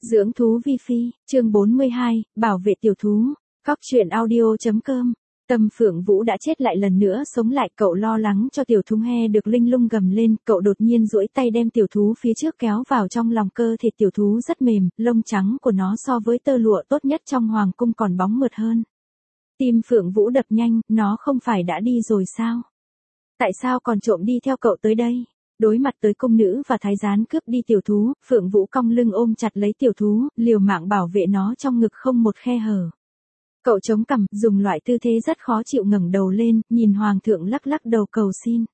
Dưỡng thú vi phi, chương 42, bảo vệ tiểu thú. Cóc truyện audio.com. Tâm Phượng Vũ đã chết lại lần nữa sống lại, cậu lo lắng cho tiểu thú he được linh lung gầm lên, cậu đột nhiên duỗi tay đem tiểu thú phía trước kéo vào trong lòng cơ thể. Tiểu thú rất mềm, lông trắng của nó so với tơ lụa tốt nhất trong hoàng cung còn bóng mượt hơn. Tim Phượng Vũ đập nhanh, nó không phải đã đi rồi sao? Tại sao còn trộm đi theo cậu tới đây? Đối mặt tới cung nữ và thái giám cướp đi tiểu thú, Phượng Vũ cong lưng ôm chặt lấy tiểu thú, liều mạng bảo vệ nó trong ngực không một khe hở. Cậu chống cằm, dùng loại tư thế rất khó chịu ngẩng đầu lên, nhìn hoàng thượng lắc lắc đầu cầu xin.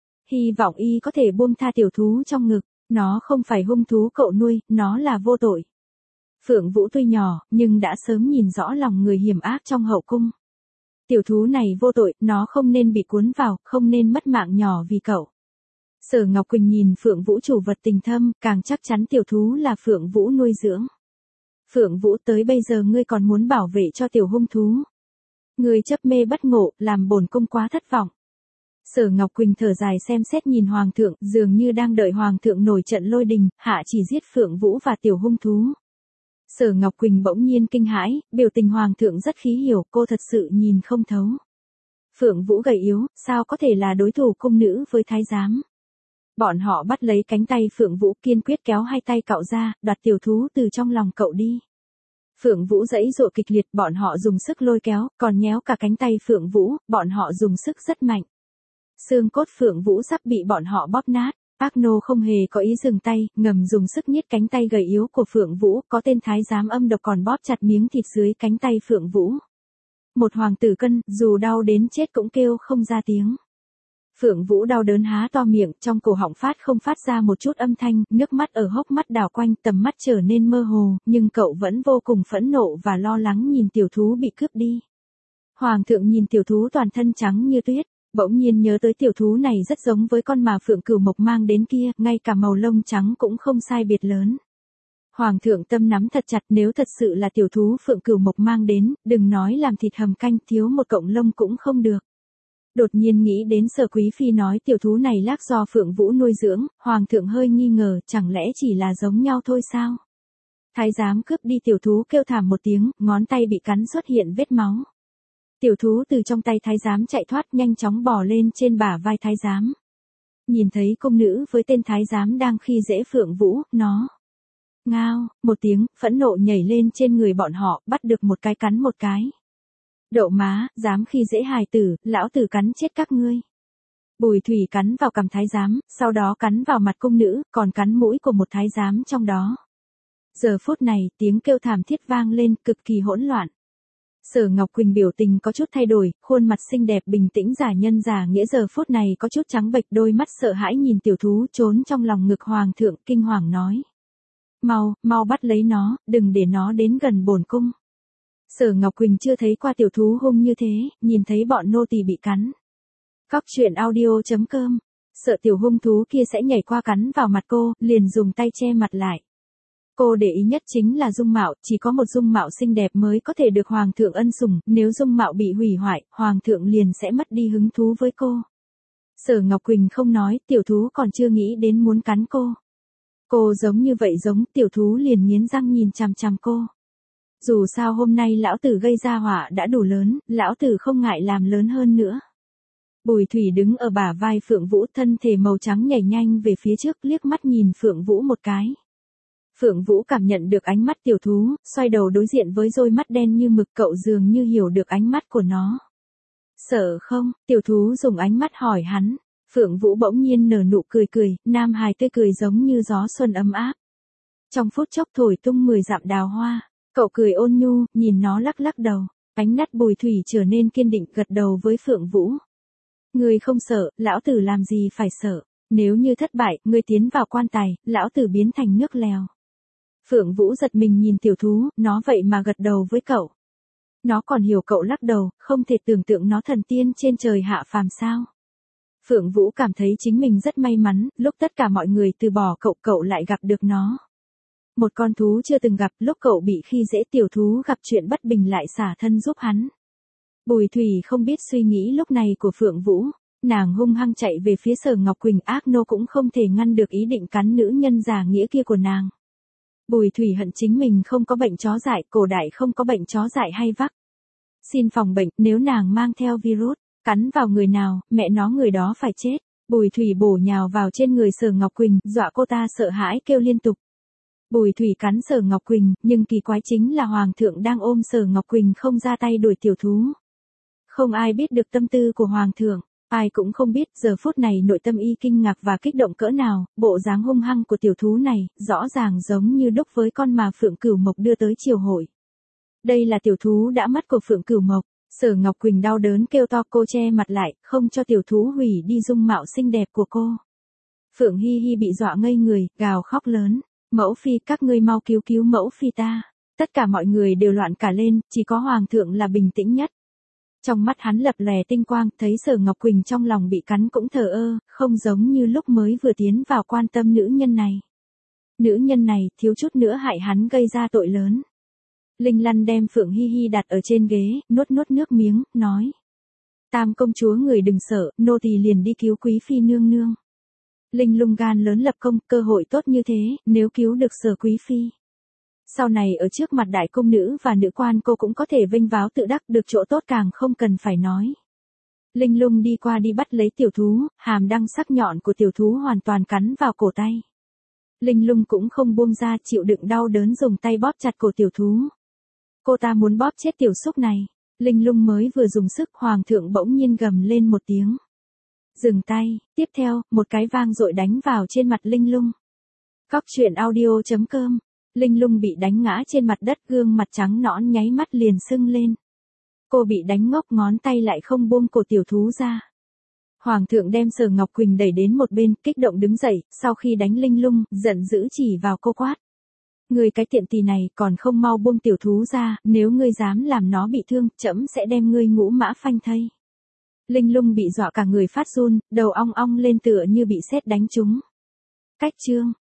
Hy vọng y có thể buông tha tiểu thú trong ngực, nó không phải hung thú cậu nuôi, nó là vô tội. Phượng Vũ tuy nhỏ, nhưng đã sớm nhìn rõ lòng người hiểm ác trong hậu cung. Tiểu thú này vô tội, nó không nên bị cuốn vào, không nên mất mạng nhỏ vì cậu. Sở Ngọc Quỳnh nhìn Phượng Vũ chủ vật tình thâm, càng chắc chắn tiểu thú là Phượng Vũ nuôi dưỡng. Phượng Vũ, tới bây giờ ngươi còn muốn bảo vệ cho tiểu hung thú. Ngươi chấp mê bất ngộ, làm bổn cung quá thất vọng. Sở Ngọc Quỳnh thở dài xem xét nhìn hoàng thượng, dường như đang đợi hoàng thượng nổi trận lôi đình, hạ chỉ giết Phượng Vũ và tiểu hung thú. Sở Ngọc Quỳnh bỗng nhiên kinh hãi, biểu tình hoàng thượng rất khí hiểu, cô thật sự nhìn không thấu. Phượng Vũ gầy yếu, sao có thể là đối thủ cung nữ với thái giám? Bọn họ bắt lấy cánh tay Phượng Vũ, kiên quyết kéo hai tay cậu ra, đoạt tiểu thú từ trong lòng cậu đi. Phượng Vũ giãy giụa kịch liệt, bọn họ dùng sức lôi kéo, còn nhéo cả cánh tay Phượng Vũ, bọn họ dùng sức rất mạnh. Xương cốt Phượng Vũ sắp bị bọn họ bóp nát. Ác nô không hề có ý dừng tay, ngầm dùng sức nhét cánh tay gầy yếu của Phượng Vũ, có tên thái giám âm độc còn bóp chặt miếng thịt dưới cánh tay Phượng Vũ. Một hoàng tử cân, dù đau đến chết cũng kêu không ra tiếng. Phượng Vũ đau đớn há to miệng, trong cổ họng không phát ra một chút âm thanh, nước mắt ở hốc mắt đảo quanh, tầm mắt trở nên mơ hồ, nhưng cậu vẫn vô cùng phẫn nộ và lo lắng nhìn tiểu thú bị cướp đi. Hoàng thượng nhìn tiểu thú toàn thân trắng như tuyết, bỗng nhiên nhớ tới tiểu thú này rất giống với con mà Phượng Cửu Mộc mang đến kia, ngay cả màu lông trắng cũng không sai biệt lớn. Hoàng thượng tâm nắm thật chặt, nếu thật sự là tiểu thú Phượng Cửu Mộc mang đến, đừng nói làm thịt hầm canh, thiếu một cọng lông cũng không được. Đột nhiên nghĩ đến Sở Quý Phi nói tiểu thú này lác do Phượng Vũ nuôi dưỡng, hoàng thượng hơi nghi ngờ, chẳng lẽ chỉ là giống nhau thôi sao? Thái giám cướp đi tiểu thú kêu thảm một tiếng, ngón tay bị cắn xuất hiện vết máu. Tiểu thú từ trong tay thái giám chạy thoát, nhanh chóng bò lên trên bả vai thái giám. Nhìn thấy cung nữ với tên thái giám đang khi dễ Phượng Vũ, nó ngao một tiếng, phẫn nộ nhảy lên trên người bọn họ, bắt được một cái cắn một cái. Đậu má, dám khi dễ hài tử, lão tử cắn chết các ngươi. Bùi Thủy cắn vào cằm thái giám, sau đó cắn vào mặt cung nữ, còn cắn mũi của một thái giám trong đó. Giờ phút này, tiếng kêu thảm thiết vang lên, cực kỳ hỗn loạn. Sở Ngọc Quỳnh biểu tình có chút thay đổi, khuôn mặt xinh đẹp bình tĩnh giả nhân giả nghĩa giờ phút này có chút trắng bệch, đôi mắt sợ hãi nhìn tiểu thú trốn trong lòng ngực hoàng thượng, kinh hoàng nói. Mau bắt lấy nó, đừng để nó đến gần bổn cung. Sở Ngọc Quỳnh chưa thấy qua tiểu thú hung như thế, nhìn thấy bọn nô tỳ bị cắn. Cóc truyện audio.com. Sợ tiểu hung thú kia sẽ nhảy qua cắn vào mặt cô, liền dùng tay che mặt lại. Cô để ý nhất chính là dung mạo, chỉ có một dung mạo xinh đẹp mới có thể được hoàng thượng ân sủng, nếu dung mạo bị hủy hoại, hoàng thượng liền sẽ mất đi hứng thú với cô. Sở Ngọc Quỳnh không nói, tiểu thú còn chưa nghĩ đến muốn cắn cô. Cô giống như vậy giống, tiểu thú liền nghiến răng nhìn chằm chằm cô. Dù sao hôm nay lão tử gây ra họa đã đủ lớn, lão tử không ngại làm lớn hơn nữa. Bùi Thủy đứng ở bả vai Phượng Vũ, thân thể màu trắng nhảy nhanh về phía trước, liếc mắt nhìn Phượng Vũ một cái. Phượng Vũ cảm nhận được ánh mắt tiểu thú, xoay đầu đối diện với đôi mắt đen như mực, cậu dường như hiểu được ánh mắt của nó. Sợ không? Tiểu thú dùng ánh mắt hỏi hắn. Phượng Vũ bỗng nhiên nở nụ cười, nam hài tươi cười giống như gió xuân ấm áp. Trong phút chốc thổi tung 10 dặm đào hoa, cậu cười ôn nhu, nhìn nó lắc lắc đầu. Ánh mắt Bùi Thủy trở nên kiên định, gật đầu với Phượng Vũ. Ngươi không sợ, lão tử làm gì phải sợ, nếu như thất bại, ngươi tiến vào quan tài, lão tử biến thành nước lèo. Phượng Vũ giật mình nhìn tiểu thú, nó vậy mà gật đầu với cậu. Nó còn hiểu cậu lắc đầu, không thể tưởng tượng nó thần tiên trên trời hạ phàm sao. Phượng Vũ cảm thấy chính mình rất may mắn, lúc tất cả mọi người từ bỏ cậu lại gặp được nó. Một con thú chưa từng gặp, lúc cậu bị khi dễ tiểu thú gặp chuyện bất bình lại xả thân giúp hắn. Bùi Thủy không biết suy nghĩ lúc này của Phượng Vũ, nàng hung hăng chạy về phía Sở Ngọc Quỳnh, ác nô cũng không thể ngăn được ý định cắn nữ nhân giả nghĩa kia của nàng. Bùi Thủy hận chính mình không có bệnh chó dại, cổ đại không có bệnh chó dại hay vắc. Xin phòng bệnh, nếu nàng mang theo virus, cắn vào người nào, mẹ nó người đó phải chết. Bùi Thủy bổ nhào vào trên người Sở Ngọc Quỳnh, dọa cô ta sợ hãi kêu liên tục. Bùi Thủy cắn Sở Ngọc Quỳnh, nhưng kỳ quái chính là Hoàng thượng đang ôm Sở Ngọc Quỳnh không ra tay đuổi tiểu thú. Không ai biết được tâm tư của Hoàng thượng, ai cũng không biết giờ phút này nội tâm y kinh ngạc và kích động cỡ nào, bộ dáng hung hăng của tiểu thú này, rõ ràng giống như đúc với con mà Phượng Cửu Mộc đưa tới triều hội. Đây là tiểu thú đã mất của Phượng Cửu Mộc. Sở Ngọc Quỳnh đau đớn kêu to, cô che mặt lại, không cho tiểu thú hủy đi dung mạo xinh đẹp của cô. Phượng Hi Hi bị dọa ngây người, gào khóc lớn. Mẫu phi, các ngươi mau cứu cứu mẫu phi ta. Tất cả mọi người đều loạn cả lên, chỉ có Hoàng thượng là bình tĩnh nhất. Trong mắt hắn lập lòe tinh quang, thấy Sở Ngọc Quỳnh trong lòng bị cắn cũng thờ ơ, không giống như lúc mới vừa tiến vào quan tâm nữ nhân này. Nữ nhân này, thiếu chút nữa hại hắn gây ra tội lớn. Linh Lăng đem Phượng Hi Hi đặt ở trên ghế, nuốt nước miếng, nói. Tam công chúa người đừng sợ, nô tỳ liền đi cứu quý phi nương nương. Linh Lung gan lớn lập công, cơ hội tốt như thế, nếu cứu được Sở quý phi. Sau này ở trước mặt đại công nữ và nữ quan cô cũng có thể vênh váo tự đắc, được chỗ tốt càng không cần phải nói. Linh Lung đi qua đi bắt lấy tiểu thú, hàm răng sắc nhọn của tiểu thú hoàn toàn cắn vào cổ tay. Linh Lung cũng không buông ra, chịu đựng đau đớn dùng tay bóp chặt cổ tiểu thú. Cô ta muốn bóp chết tiểu xúc này. Linh Lung mới vừa dùng sức, Hoàng thượng bỗng nhiên gầm lên một tiếng. Dừng tay, tiếp theo, một cái vang dội đánh vào trên mặt Linh Lung. Cóc truyện audio.com. Linh Lung bị đánh ngã trên mặt đất, gương mặt trắng nõn nháy mắt liền sưng lên. Cô bị đánh ngốc, ngón tay lại không buông cổ tiểu thú ra. Hoàng thượng đem Sở Ngọc Quỳnh đẩy đến một bên, kích động đứng dậy, sau khi đánh Linh Lung, giận dữ chỉ vào cô quát. Ngươi cái tiện tỳ này còn không mau buông tiểu thú ra, nếu ngươi dám làm nó bị thương, trẫm sẽ đem ngươi ngũ mã phanh thây. Linh Lung bị dọa cả người phát run, đầu ong ong lên tựa như bị sét đánh trúng. Cách chương